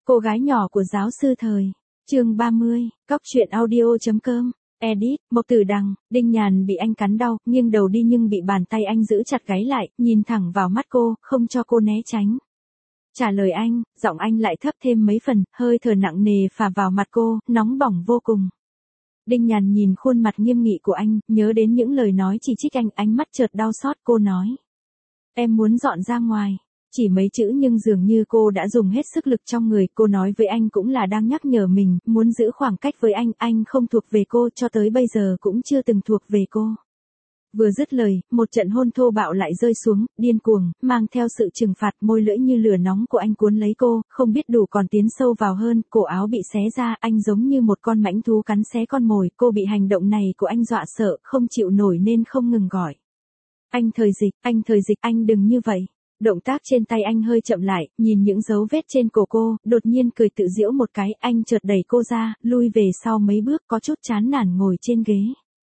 Cô gái nhỏ của giáo sư thời. Chương 30, Cóc truyện audio.com. Edit, Mộc Tử Đằng. Đinh Nhàn bị anh cắn đau, nghiêng đầu đi nhưng bị bàn tay anh giữ chặt gáy lại, nhìn thẳng vào mắt cô, không cho cô né tránh. Trả lời anh, giọng anh lại thấp thêm mấy phần, hơi thở nặng nề phả vào mặt cô, nóng bỏng vô cùng. Đinh Nhàn nhìn khuôn mặt nghiêm nghị của anh, nhớ đến những lời nói chỉ trích anh, ánh mắt chợt đau xót. Cô nói: "Em muốn dọn ra ngoài." Chỉ mấy chữ nhưng dường như cô đã dùng hết sức lực trong người. Cô nói với anh cũng là đang nhắc nhở mình, muốn giữ khoảng cách với anh không thuộc về cô, cho tới bây giờ cũng chưa từng thuộc về cô. Vừa dứt lời, một trận hôn thô bạo lại rơi xuống, điên cuồng, mang theo sự trừng phạt. Môi lưỡi như lửa nóng của anh cuốn lấy cô, không biết đủ còn tiến sâu vào hơn. Cổ áo bị xé ra, anh giống như một con mãnh thú cắn xé con mồi. Cô bị hành động này của anh dọa sợ, không chịu nổi nên không ngừng gọi: "Anh Thời Dịch, anh đừng như vậy." Động tác trên tay anh hơi chậm lại, nhìn những dấu vết trên cổ cô, đột nhiên cười tự giễu một cái. Anh chợt đẩy cô ra, lui về sau mấy bước, có chút chán nản ngồi trên ghế.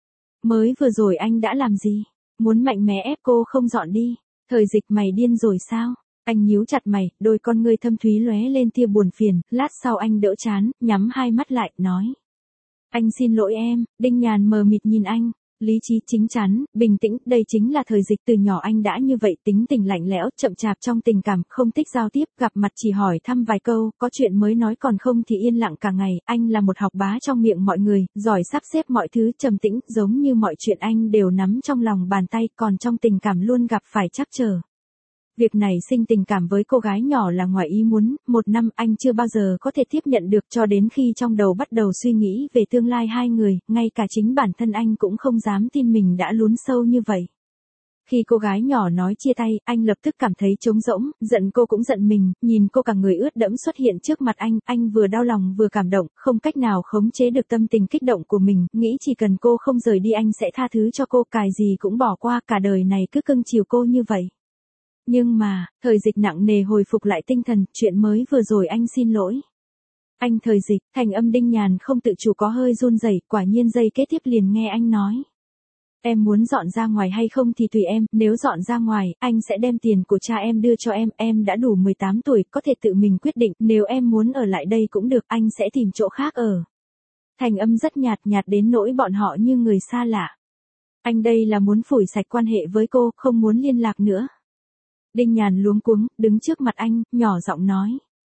Mới vừa rồi anh đã làm gì? Muốn mạnh mẽ ép cô không dọn đi. Thời Dịch, mày điên rồi sao? Anh nhíu chặt mày, đôi con ngươi thâm thúy lóe lên tia buồn phiền. Lát sau anh đỡ trán, nhắm hai mắt lại, nói: "Anh xin lỗi em." Đinh Nhàn mờ mịt nhìn anh. Lý trí chính chắn, bình tĩnh, đây chính là Thời Dịch. Từ nhỏ anh đã như vậy, tính tình lạnh lẽo, chậm chạp trong tình cảm, không thích giao tiếp, gặp mặt chỉ hỏi thăm vài câu, có chuyện mới nói, còn không thì yên lặng cả ngày. Anh là một học bá trong miệng mọi người, giỏi sắp xếp mọi thứ, trầm tĩnh, giống như mọi chuyện anh đều nắm trong lòng bàn tay, còn trong tình cảm luôn gặp phải trắc trở. Việc này sinh tình cảm với cô gái nhỏ là ngoài ý muốn. 1 năm anh chưa bao giờ có thể tiếp nhận được, cho đến khi trong đầu bắt đầu suy nghĩ về tương lai hai người, ngay cả chính bản thân anh cũng không dám tin mình đã lún sâu như vậy. Khi cô gái nhỏ nói chia tay, anh lập tức cảm thấy trống rỗng, giận cô cũng giận mình, nhìn cô cả người ướt đẫm xuất hiện trước mặt anh vừa đau lòng vừa cảm động, không cách nào khống chế được tâm tình kích động của mình, nghĩ chỉ cần cô không rời đi anh sẽ tha thứ cho cô, cài gì cũng bỏ qua, cả đời này cứ cưng chiều cô như vậy. Nhưng mà, Thời Dịch nặng nề hồi phục lại tinh thần, chuyện mới vừa rồi anh xin lỗi. Anh Thời Dịch, thành âm Đinh Nhàn không tự chủ có hơi run rẩy, quả nhiên giây kế tiếp liền nghe anh nói: "Em muốn dọn ra ngoài hay không thì tùy em, nếu dọn ra ngoài, anh sẽ đem tiền của cha em đưa cho em đã đủ 18 tuổi, có thể tự mình quyết định, nếu em muốn ở lại đây cũng được, anh sẽ tìm chỗ khác ở." Thành âm rất nhạt đến nỗi bọn họ như người xa lạ. Anh đây là muốn phủi sạch quan hệ với cô, không muốn liên lạc nữa. Đinh Nhàn luống cuống, đứng trước mặt anh, nhỏ giọng nói: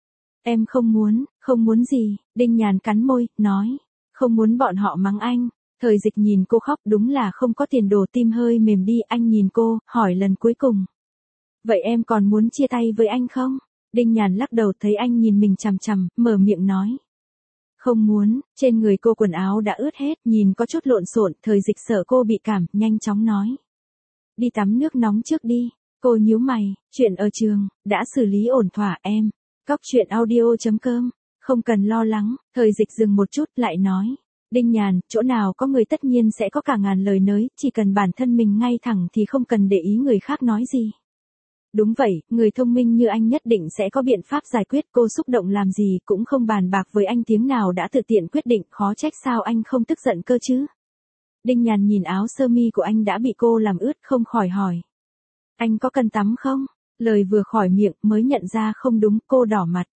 "Em không muốn gì." Đinh Nhàn cắn môi, nói: "Không muốn bọn họ mắng anh." Thời Dịch nhìn cô khóc, đúng là không có tiền đồ, tim hơi mềm đi. Anh nhìn cô, hỏi lần cuối cùng: "Vậy em còn muốn chia tay với anh không?" Đinh Nhàn lắc đầu, thấy anh nhìn mình chằm chằm, mở miệng nói: "Không muốn." Trên người cô quần áo đã ướt hết, nhìn có chút lộn xộn. Thời Dịch sợ cô bị cảm, nhanh chóng nói: "Đi tắm nước nóng trước đi." Cô nhíu mày: "Chuyện ở trường, đã xử lý ổn thỏa em." Cóc truyện audio.com. Không cần lo lắng. Thời Dịch dừng một chút, lại nói: "Đinh Nhàn, chỗ nào có người tất nhiên sẽ có cả ngàn lời nới, chỉ cần bản thân mình ngay thẳng thì không cần để ý người khác nói gì." Đúng vậy, người thông minh như anh nhất định sẽ có biện pháp giải quyết. Cô xúc động làm gì, cũng không bàn bạc với anh tiếng nào, đã tự tiện quyết định, khó trách sao anh không tức giận cơ chứ. Đinh Nhàn nhìn áo sơ mi của anh đã bị cô làm ướt, không khỏi hỏi: "Anh có cần tắm không?" Lời vừa khỏi miệng mới nhận ra không đúng, cô đỏ mặt.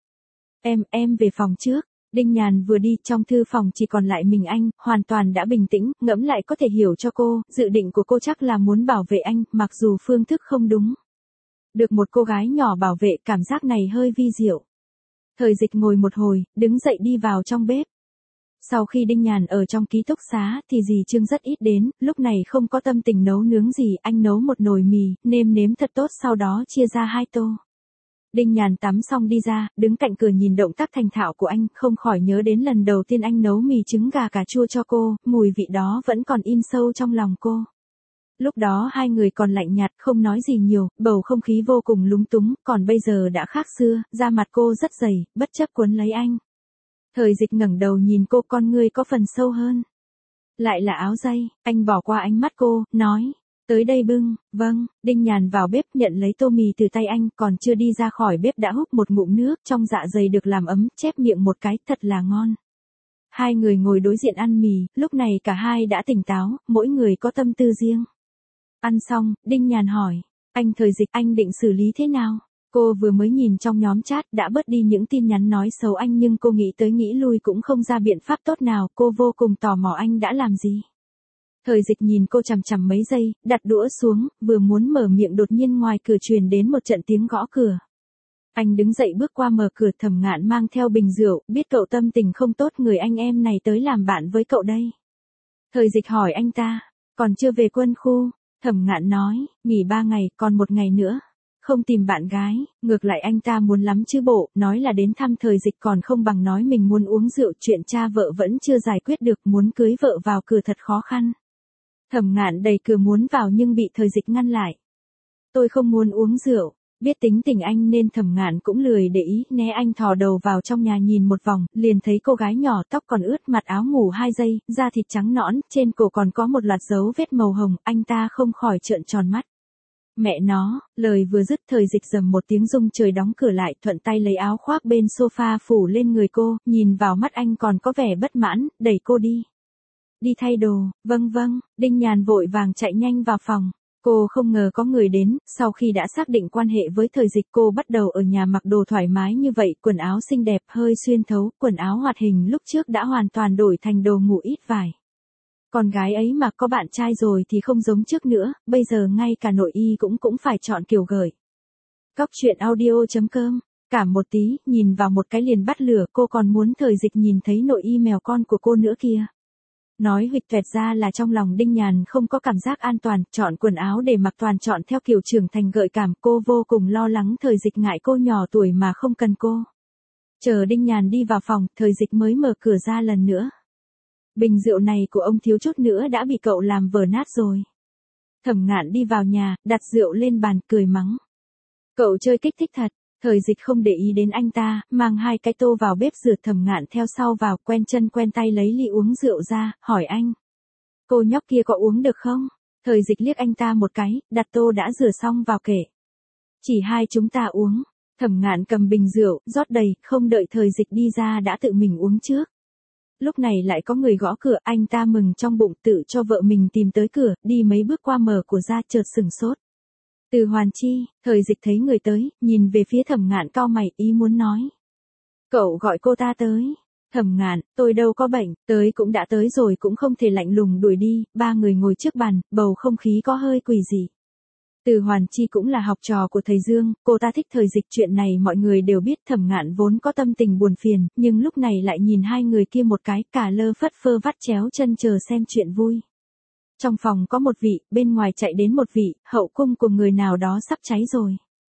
Em về phòng trước." Đinh Nhàn vừa đi, trong thư phòng chỉ còn lại mình anh, hoàn toàn đã bình tĩnh, ngẫm lại có thể hiểu cho cô, dự định của cô chắc là muốn bảo vệ anh, mặc dù phương thức không đúng. Được một cô gái nhỏ bảo vệ, cảm giác này hơi vi diệu. Thời Dịch ngồi một hồi, đứng dậy đi vào trong bếp. Sau khi Đinh Nhàn ở trong ký túc xá thì dì Trương rất ít đến, lúc này không có tâm tình nấu nướng gì, anh nấu một nồi mì, nêm nếm thật tốt, sau đó chia ra 2 tô. Đinh Nhàn tắm xong đi ra, đứng cạnh cửa nhìn động tác thành thạo của anh, không khỏi nhớ đến lần đầu tiên anh nấu mì trứng gà cà chua cho cô, mùi vị đó vẫn còn in sâu trong lòng cô. Lúc đó hai người còn lạnh nhạt, không nói gì nhiều, bầu không khí vô cùng lúng túng, còn bây giờ đã khác xưa, da mặt cô rất dày, bất chấp cuốn lấy anh. Thời Dịch ngẩng đầu nhìn cô, con ngươi có phần sâu hơn. Lại là áo dây. Anh bỏ qua ánh mắt cô, nói: "Tới đây bưng." "Vâng." Đinh Nhàn vào bếp nhận lấy tô mì từ tay anh, còn chưa đi ra khỏi bếp đã húp một ngụm nước, trong dạ dày được làm ấm, chép miệng một cái, thật là ngon. Hai người ngồi đối diện ăn mì, lúc này cả hai đã tỉnh táo, mỗi người có tâm tư riêng. Ăn xong, Đinh Nhàn hỏi: "Anh Thời Dịch, anh định xử lý thế nào?" Cô vừa mới nhìn trong nhóm chat đã bớt đi những tin nhắn nói xấu anh nhưng cô nghĩ tới nghĩ lui cũng không ra biện pháp tốt nào, cô vô cùng tò mò anh đã làm gì. Thời Dịch nhìn cô chằm chằm mấy giây, đặt đũa xuống, vừa muốn mở miệng đột nhiên ngoài cửa truyền đến một trận tiếng gõ cửa. Anh đứng dậy bước qua mở cửa, Thẩm Ngạn mang theo bình rượu, biết cậu tâm tình không tốt, người anh em này tới làm bạn với cậu đây. Thời Dịch hỏi anh ta, còn chưa về quân khu, Thẩm Ngạn nói, nghỉ 3 ngày, còn 1 ngày nữa. Không tìm bạn gái, ngược lại anh ta muốn lắm chứ bộ, nói là đến thăm Thời Dịch còn không bằng nói mình muốn uống rượu, chuyện cha vợ vẫn chưa giải quyết được, muốn cưới vợ vào cửa thật khó khăn. Thẩm Ngạn đẩy cửa muốn vào nhưng bị Thời Dịch ngăn lại. Tôi không muốn uống rượu, biết tính tình anh nên Thẩm Ngạn cũng lười để ý, né anh thò đầu vào trong nhà nhìn một vòng, liền thấy cô gái nhỏ tóc còn ướt, mặc áo ngủ 2 giây, da thịt trắng nõn, trên cổ còn có một loạt dấu vết màu hồng, anh ta không khỏi trợn tròn mắt. Mẹ nó, lời vừa dứt Thời Dịch rầm một tiếng rung trời đóng cửa lại, thuận tay lấy áo khoác bên sofa phủ lên người cô, nhìn vào mắt anh còn có vẻ bất mãn, đẩy cô đi. Đi thay đồ, vâng, Đinh Nhàn vội vàng chạy nhanh vào phòng. Cô không ngờ có người đến, sau khi đã xác định quan hệ với Thời Dịch cô bắt đầu ở nhà mặc đồ thoải mái như vậy, quần áo xinh đẹp hơi xuyên thấu, quần áo hoạt hình lúc trước đã hoàn toàn đổi thành đồ ngủ ít vải. Con gái ấy mà có bạn trai rồi thì không giống trước nữa, bây giờ ngay cả nội y cũng phải chọn kiểu gợi. Cóc truyện audio.com, cảm một tí, nhìn vào một cái liền bắt lửa, cô còn muốn Thời Dịch nhìn thấy nội y mèo con của cô nữa kìa. Nói huỵch toẹt ra là trong lòng Đinh Nhàn không có cảm giác an toàn, chọn quần áo để mặc toàn chọn theo kiểu trưởng thành gợi cảm, cô vô cùng lo lắng Thời Dịch ngại cô nhỏ tuổi mà không cần cô. Chờ Đinh Nhàn đi vào phòng, Thời Dịch mới mở cửa ra lần nữa. Bình rượu này của ông thiếu chút nữa đã bị cậu làm vỡ nát rồi. Thẩm Ngạn đi vào nhà, đặt rượu lên bàn, cười mắng. Cậu chơi kích thích thật. Thời Dịch không để ý đến anh ta, mang 2 cái tô vào bếp rửa, Thẩm Ngạn theo sau vào, quen chân quen tay lấy ly uống rượu ra, hỏi anh. Cô nhóc kia có uống được không? Thời Dịch liếc anh ta một cái, đặt tô đã rửa xong vào kệ. Chỉ 2 chúng ta uống. Thẩm Ngạn cầm bình rượu, rót đầy, không đợi Thời Dịch đi ra đã tự mình uống trước. Lúc này lại có người gõ cửa, anh ta mừng trong bụng, tự cho vợ mình tìm tới cửa, đi mấy bước qua mở cửa ra chợt sửng sốt. Từ Hoàn Chi. Thời Dịch thấy người tới, nhìn về phía Thẩm Ngạn cau mày, ý muốn nói. Cậu gọi cô ta tới. Thẩm Ngạn, tôi đâu có bệnh, tới cũng đã tới rồi cũng không thể lạnh lùng đuổi đi. 3 người ngồi trước bàn, bầu không khí có hơi quỷ dị. Từ Hoàn Chi cũng là học trò của thầy Dương, cô ta thích Thời Dịch, chuyện này mọi người đều biết. Thẩm Ngạn vốn có tâm tình buồn phiền, nhưng lúc này lại nhìn 2 người kia một cái, cả lơ phất phơ vắt chéo chân chờ xem chuyện vui. Trong phòng có một vị, bên ngoài chạy đến một vị, hậu cung của người nào đó sắp cháy rồi.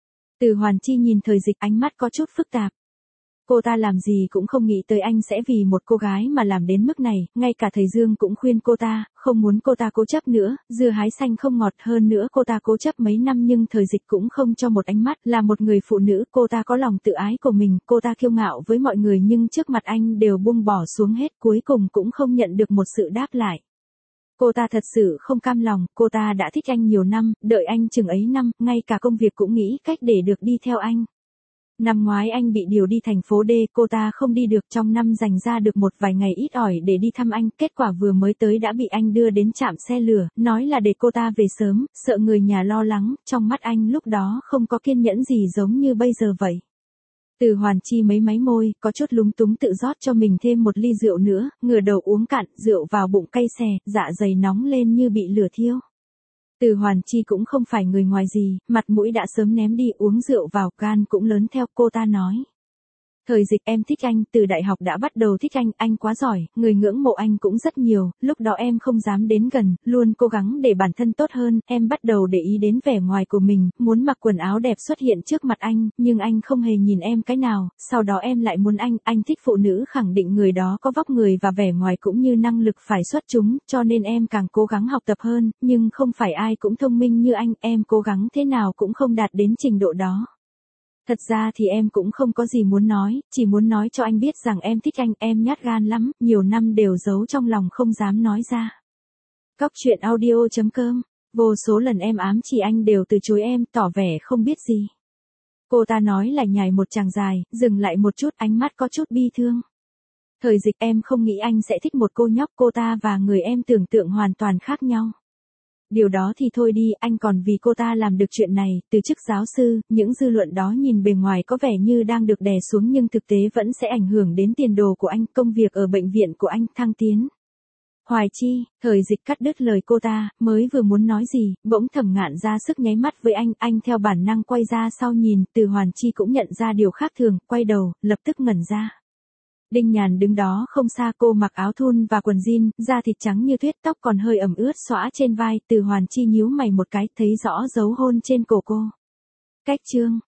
Từ Hoàn Chi nhìn Thời Dịch, ánh mắt có chút phức tạp. Cô ta làm gì cũng không nghĩ tới anh sẽ vì một cô gái mà làm đến mức này, ngay cả thầy Dương cũng khuyên cô ta, không muốn cô ta cố chấp nữa, dưa hái xanh không ngọt, hơn nữa cô ta cố chấp mấy năm nhưng Thời Dịch cũng không cho một ánh mắt, là một người phụ nữ, cô ta có lòng tự ái của mình, cô ta kiêu ngạo với mọi người nhưng trước mặt anh đều buông bỏ xuống hết, cuối cùng cũng không nhận được một sự đáp lại. Cô ta thật sự không cam lòng, cô ta đã thích anh nhiều năm, đợi anh chừng ấy năm, ngay cả công việc cũng nghĩ cách để được đi theo anh. Năm ngoái anh bị điều đi thành phố D, cô ta không đi được, trong năm dành ra được một vài ngày ít ỏi để đi thăm anh, kết quả vừa mới tới đã bị anh đưa đến trạm xe lửa, nói là để cô ta về sớm, sợ người nhà lo lắng, trong mắt anh lúc đó không có kiên nhẫn gì giống như bây giờ vậy. Từ Hoàn Chi mấy máy môi, có chút lúng túng tự rót cho mình thêm một ly rượu nữa, ngửa đầu uống cạn, rượu vào bụng cay xè, dạ dày nóng lên như bị lửa thiêu. Từ Hoàn Chi cũng không phải người ngoài gì, mặt mũi đã sớm ném đi, uống rượu vào, gan cũng lớn theo, cô ta nói. Thời Dịch, em thích anh, từ đại học đã bắt đầu thích anh quá giỏi, người ngưỡng mộ anh cũng rất nhiều, lúc đó em không dám đến gần, luôn cố gắng để bản thân tốt hơn, em bắt đầu để ý đến vẻ ngoài của mình, muốn mặc quần áo đẹp xuất hiện trước mặt anh, nhưng anh không hề nhìn em cái nào, sau đó em lại muốn anh thích phụ nữ khẳng định người đó có vóc người và vẻ ngoài cũng như năng lực phải xuất chúng, cho nên em càng cố gắng học tập hơn, nhưng không phải ai cũng thông minh như anh, em cố gắng thế nào cũng không đạt đến trình độ đó. Thật ra thì em cũng không có gì muốn nói, chỉ muốn nói cho anh biết rằng em thích anh, em nhát gan lắm, nhiều năm đều giấu trong lòng không dám nói ra. Cóc truyện audio.com, vô số lần em ám chỉ anh đều từ chối em, tỏ vẻ không biết gì. Cô ta nói lại nhảy một tràng dài, dừng lại một chút, ánh mắt có chút bi thương. Thời Dịch, em không nghĩ anh sẽ thích một cô nhóc, cô ta và người em tưởng tượng hoàn toàn khác nhau. Điều đó thì thôi đi, anh còn vì cô ta làm được chuyện này, từ chức giáo sư, những dư luận đó nhìn bề ngoài có vẻ như đang được đè xuống nhưng thực tế vẫn sẽ ảnh hưởng đến tiền đồ của anh, công việc ở bệnh viện của anh, thăng tiến. Hoài Chi, Thời Dịch cắt đứt lời cô ta, mới vừa muốn nói gì, bỗng Thẩm Ngạn ra sức nháy mắt với anh theo bản năng quay ra sau nhìn, Từ Hoàn Chi cũng nhận ra điều khác thường, quay đầu, lập tức ngẩn ra. Đinh Nhàn đứng đó không xa, cô mặc áo thun và quần jean, da thịt trắng như tuyết, tóc còn hơi ẩm ướt xõa trên vai, Từ Hoàn Chi nhíu mày một cái, thấy rõ dấu hôn trên cổ cô. Cách chương